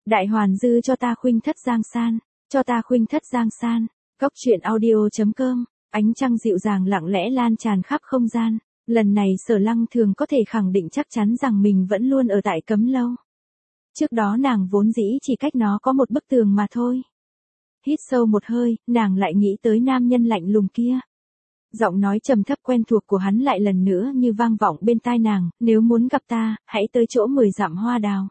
Đại hoàn dư cho ta khuynh thất giang san, cho ta khuynh thất giang san. Góc truyện audio.com, ánh trăng dịu dàng lặng lẽ lan tràn khắp không gian. Lần này Sở Lăng Thường có thể khẳng định chắc chắn rằng mình vẫn luôn ở tại Cấm Lâu. Trước đó nàng vốn dĩ chỉ cách nó có một bức tường mà thôi. Hít sâu một hơi, nàng lại nghĩ tới nam nhân lạnh lùng kia. Giọng nói trầm thấp quen thuộc của hắn lại lần nữa như vang vọng bên tai nàng, nếu muốn gặp ta, hãy tới chỗ 10 dặm hoa đào.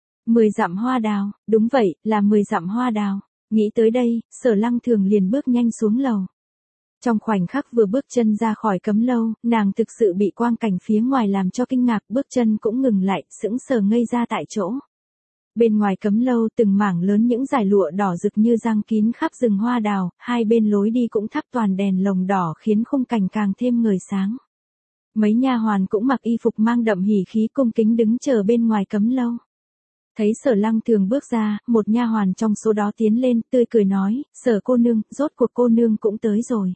10 dặm hoa đào, đúng vậy, là 10 dặm hoa đào. Nghĩ tới đây, Sở Lăng Thường liền bước nhanh xuống lầu. Trong khoảnh khắc vừa bước chân ra khỏi Cấm Lâu, nàng thực sự bị quang cảnh phía ngoài làm cho kinh ngạc, bước chân cũng ngừng lại, sững sờ ngây ra tại chỗ. Bên ngoài Cấm Lâu từng mảng lớn những dải lụa đỏ rực như giăng kín khắp rừng hoa đào, hai bên lối đi cũng thắp toàn đèn lồng đỏ khiến khung cảnh càng thêm ngời sáng. Mấy nha hoàn cũng mặc y phục mang đậm hỉ khí cung kính đứng chờ bên ngoài Cấm Lâu. Thấy Sở Lăng Thường bước ra, một nha hoàn trong số đó tiến lên, tươi cười nói, Sở cô nương, rốt cuộc cô nương cũng tới rồi.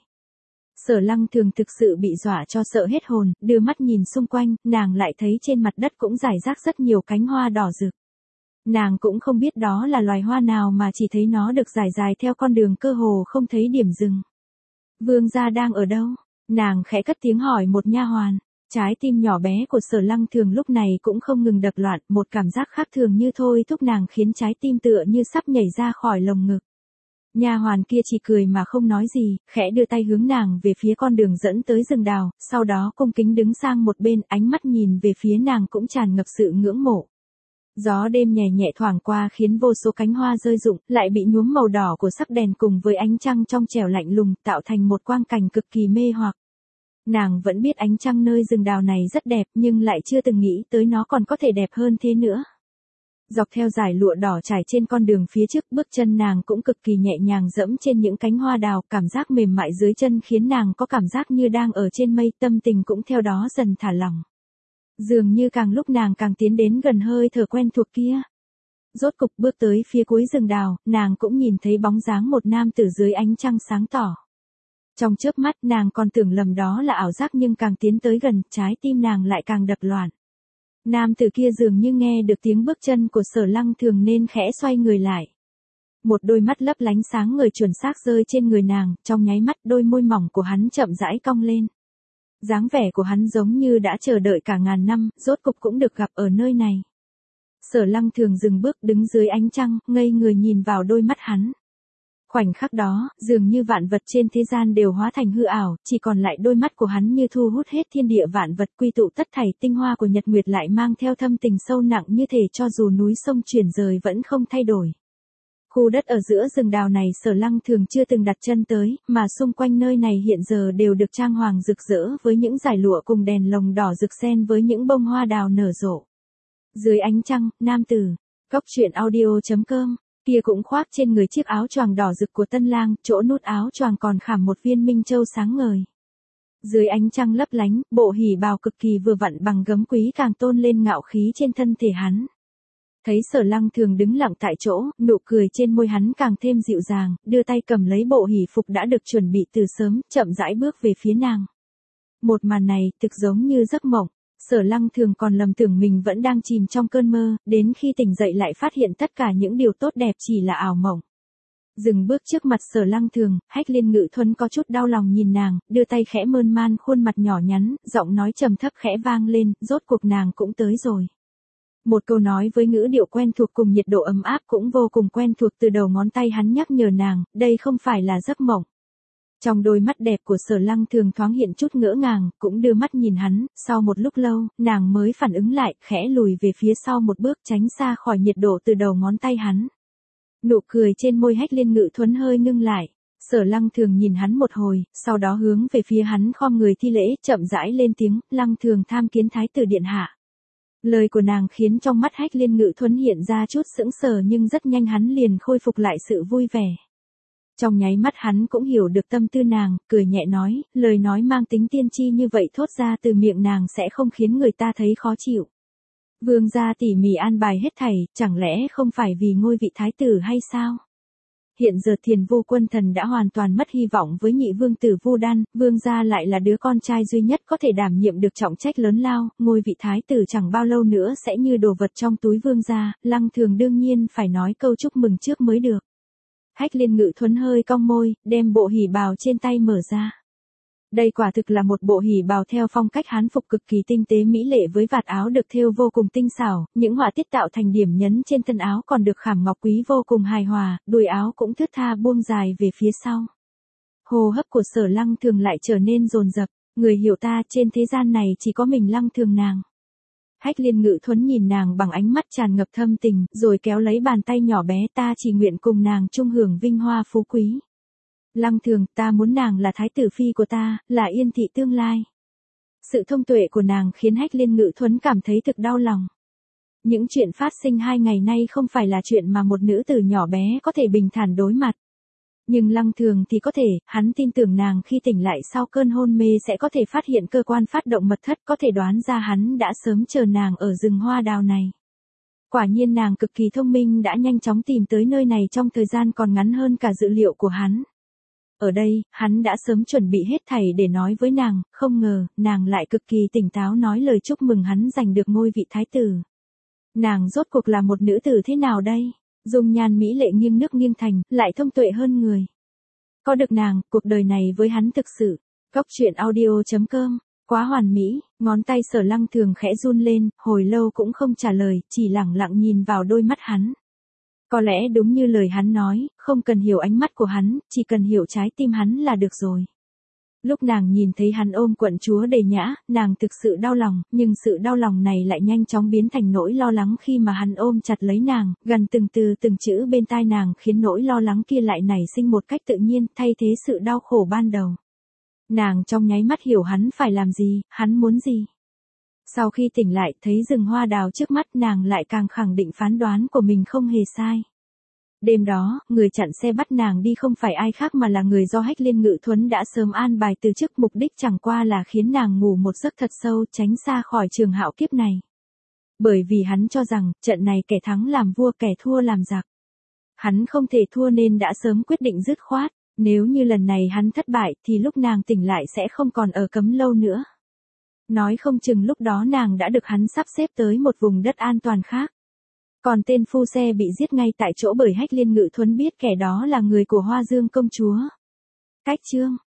Sở Lăng Thường thực sự bị dọa cho sợ hết hồn, đưa mắt nhìn xung quanh, nàng lại thấy trên mặt đất cũng rải rác rất nhiều cánh hoa đỏ rực. Nàng cũng không biết đó là loài hoa nào mà chỉ thấy nó được rải dài theo con đường cơ hồ không thấy điểm dừng. Vương gia đang ở đâu? Nàng khẽ cất tiếng hỏi một nha hoàn. Trái tim nhỏ bé của Sở Lăng Thường lúc này cũng không ngừng đập loạn, một cảm giác khác thường như thôi thúc nàng khiến trái tim tựa như sắp nhảy ra khỏi lồng ngực. Nha hoàn kia chỉ cười mà không nói gì, khẽ đưa tay hướng nàng về phía con đường dẫn tới rừng đào, sau đó cung kính đứng sang một bên, ánh mắt nhìn về phía nàng cũng tràn ngập sự ngưỡng mộ. Gió đêm nhẹ nhẹ thoảng qua khiến vô số cánh hoa rơi rụng, lại bị nhuốm màu đỏ của sắc đèn cùng với ánh trăng trong trẻo lạnh lùng, tạo thành một quang cảnh cực kỳ mê hoặc. Nàng vẫn biết ánh trăng nơi rừng đào này rất đẹp, nhưng lại chưa từng nghĩ tới nó còn có thể đẹp hơn thế nữa. Dọc theo dải lụa đỏ trải trên con đường phía trước, bước chân nàng cũng cực kỳ nhẹ nhàng dẫm trên những cánh hoa đào, cảm giác mềm mại dưới chân khiến nàng có cảm giác như đang ở trên mây, tâm tình cũng theo đó dần thả lỏng. Dường như càng lúc nàng càng tiến đến gần hơi thở quen thuộc kia. Rốt cục bước tới phía cuối rừng đào, nàng cũng nhìn thấy bóng dáng một nam tử dưới ánh trăng sáng tỏ. Trong chớp mắt nàng còn tưởng lầm đó là ảo giác, nhưng càng tiến tới gần, trái tim nàng lại càng đập loạn. Nam tử kia dường như nghe được tiếng bước chân của Sở Lăng Thường nên khẽ xoay người lại. Một đôi mắt lấp lánh sáng ngời chuẩn xác rơi trên người nàng, trong nháy mắt đôi môi mỏng của hắn chậm rãi cong lên. Dáng vẻ của hắn giống như đã chờ đợi cả ngàn năm, rốt cục cũng được gặp ở nơi này. Sở Lăng Thường dừng bước đứng dưới ánh trăng, ngây người nhìn vào đôi mắt hắn. Khoảnh khắc đó, dường như vạn vật trên thế gian đều hóa thành hư ảo, chỉ còn lại đôi mắt của hắn như thu hút hết thiên địa vạn vật, quy tụ tất thảy tinh hoa của nhật nguyệt, lại mang theo thâm tình sâu nặng như thể cho dù núi sông chuyển rời vẫn không thay đổi. Khu đất ở giữa rừng đào này Sở Lăng Thường chưa từng đặt chân tới, mà xung quanh nơi này hiện giờ đều được trang hoàng rực rỡ với những dải lụa cùng đèn lồng đỏ rực xen với những bông hoa đào nở rộ. Dưới ánh trăng, nam tử. Góc truyện audio.com. Kia cũng khoác trên người chiếc áo choàng đỏ rực của tân lang, chỗ nút áo choàng còn khảm một viên minh châu sáng ngời. Dưới ánh trăng lấp lánh, bộ hỉ bào cực kỳ vừa vặn bằng gấm quý càng tôn lên ngạo khí trên thân thể hắn. Thấy Sở Lăng Thường đứng lặng tại chỗ, nụ cười trên môi hắn càng thêm dịu dàng, đưa tay cầm lấy bộ hỉ phục đã được chuẩn bị từ sớm, chậm rãi bước về phía nàng. Một màn này thực giống như giấc mộng. Sở Lăng Thường còn lầm tưởng mình vẫn đang chìm trong cơn mơ, đến khi tỉnh dậy lại phát hiện tất cả những điều tốt đẹp chỉ là ảo mộng. Dừng bước trước mặt Sở Lăng Thường, Hách Liên Ngự Thuần có chút đau lòng nhìn nàng, đưa tay khẽ mơn man khuôn mặt nhỏ nhắn, giọng nói trầm thấp khẽ vang lên, rốt cuộc nàng cũng tới rồi. Một câu nói với ngữ điệu quen thuộc cùng nhiệt độ ấm áp cũng vô cùng quen thuộc, từ đầu ngón tay hắn nhắc nhở nàng, đây không phải là giấc mộng. Trong đôi mắt đẹp của Sở Lăng Thường thoáng hiện chút ngỡ ngàng, cũng đưa mắt nhìn hắn, sau một lúc lâu, nàng mới phản ứng lại, khẽ lùi về phía sau một bước tránh xa khỏi nhiệt độ từ đầu ngón tay hắn. Nụ cười trên môi Hách Liên Ngự Thuần hơi ngưng lại. Sở Lăng Thường nhìn hắn một hồi, sau đó hướng về phía hắn khom người thi lễ, chậm rãi lên tiếng, Lăng Thường tham kiến Thái tử điện hạ. Lời của nàng khiến trong mắt Hách Liên Ngự Thuần hiện ra chút sững sờ, nhưng rất nhanh hắn liền khôi phục lại sự vui vẻ. Trong nháy mắt hắn cũng hiểu được tâm tư nàng, cười nhẹ nói, lời nói mang tính tiên tri như vậy thốt ra từ miệng nàng sẽ không khiến người ta thấy khó chịu. Vương gia tỉ mỉ an bài hết thảy, chẳng lẽ không phải vì ngôi vị thái tử hay sao? hiện giờ Thiền Vu Quân Thần đã hoàn toàn mất hy vọng với nhị vương tử Vu Đan, vương gia lại là đứa con trai duy nhất có thể đảm nhiệm được trọng trách lớn lao, ngôi vị thái tử chẳng bao lâu nữa sẽ như đồ vật trong túi vương gia, Lăng Thường đương nhiên phải nói câu chúc mừng trước mới được. Hách Liên Ngự Thuấn hơi cong môi, đem bộ hỉ bào trên tay mở ra. Đây quả thực là một bộ hỉ bào theo phong cách Hán phục cực kỳ tinh tế mỹ lệ với vạt áo được thêu vô cùng tinh xảo, những họa tiết tạo thành điểm nhấn trên thân áo còn được khảm ngọc quý vô cùng hài hòa, đuôi áo cũng thướt tha buông dài về phía sau. Hô hấp của Sở Lăng Thường lại trở nên dồn dập, người hiểu ta trên thế gian này chỉ có mình Lăng Thường nàng. Hách Liên Ngự Thuấn nhìn nàng bằng ánh mắt tràn ngập thâm tình, rồi kéo lấy bàn tay nhỏ bé, ta chỉ nguyện cùng nàng chung hưởng vinh hoa phú quý. Lăng Thường, ta muốn nàng là thái tử phi của ta, là Yên thị tương lai. Sự thông tuệ của nàng khiến Hách Liên Ngự Thuấn cảm thấy thực đau lòng. Những chuyện phát sinh 2 ngày nay không phải là chuyện mà một nữ tử nhỏ bé có thể bình thản đối mặt. Nhưng Lăng Thường thì có thể, hắn tin tưởng nàng khi tỉnh lại sau cơn hôn mê sẽ có thể phát hiện cơ quan phát động mật thất, có thể đoán ra hắn đã sớm chờ nàng ở rừng hoa đào này. Quả nhiên nàng cực kỳ thông minh đã nhanh chóng tìm tới nơi này trong thời gian còn ngắn hơn cả dự liệu của hắn. Ở đây, hắn đã sớm chuẩn bị hết thảy để nói với nàng, không ngờ, nàng lại cực kỳ tỉnh táo nói lời chúc mừng hắn giành được ngôi vị thái tử. Nàng rốt cuộc là một nữ tử thế nào đây? Dung nhan mỹ lệ nghiêng nước nghiêng thành, lại thông tuệ hơn người. Có được nàng, cuộc đời này với hắn thực sự. Góc truyện audio.com, quá hoàn mỹ, ngón tay Sở Lăng Thường khẽ run lên, hồi lâu cũng không trả lời, chỉ lẳng lặng nhìn vào đôi mắt hắn. Có lẽ đúng như lời hắn nói, không cần hiểu ánh mắt của hắn, chỉ cần hiểu trái tim hắn là được rồi. Lúc nàng nhìn thấy hắn ôm quận chúa Đề Nhã, nàng thực sự đau lòng, nhưng sự đau lòng này lại nhanh chóng biến thành nỗi lo lắng khi mà hắn ôm chặt lấy nàng, gần từng từ từng chữ bên tai nàng khiến nỗi lo lắng kia lại nảy sinh một cách tự nhiên, thay thế sự đau khổ ban đầu. Nàng trong nháy mắt hiểu hắn phải làm gì, hắn muốn gì. Sau khi tỉnh lại thấy rừng hoa đào trước mắt nàng lại càng khẳng định phán đoán của mình không hề sai. Đêm đó, người chặn xe bắt nàng đi không phải ai khác mà là người do Hách Liên Ngự Thuấn đã sớm an bài từ trước, mục đích chẳng qua là khiến nàng ngủ một giấc thật sâu tránh xa khỏi trường hạo kiếp này. Bởi vì hắn cho rằng, trận này kẻ thắng làm vua kẻ thua làm giặc. Hắn không thể thua nên đã sớm quyết định dứt khoát, nếu như lần này hắn thất bại thì lúc nàng tỉnh lại sẽ không còn ở Cấm Lâu nữa. Nói không chừng lúc đó nàng đã được hắn sắp xếp tới một vùng đất an toàn khác. Còn tên phu xe bị giết ngay tại chỗ bởi Hách Liên Ngự Thuấn biết kẻ đó là người của Hoa Dương công chúa. Cách chương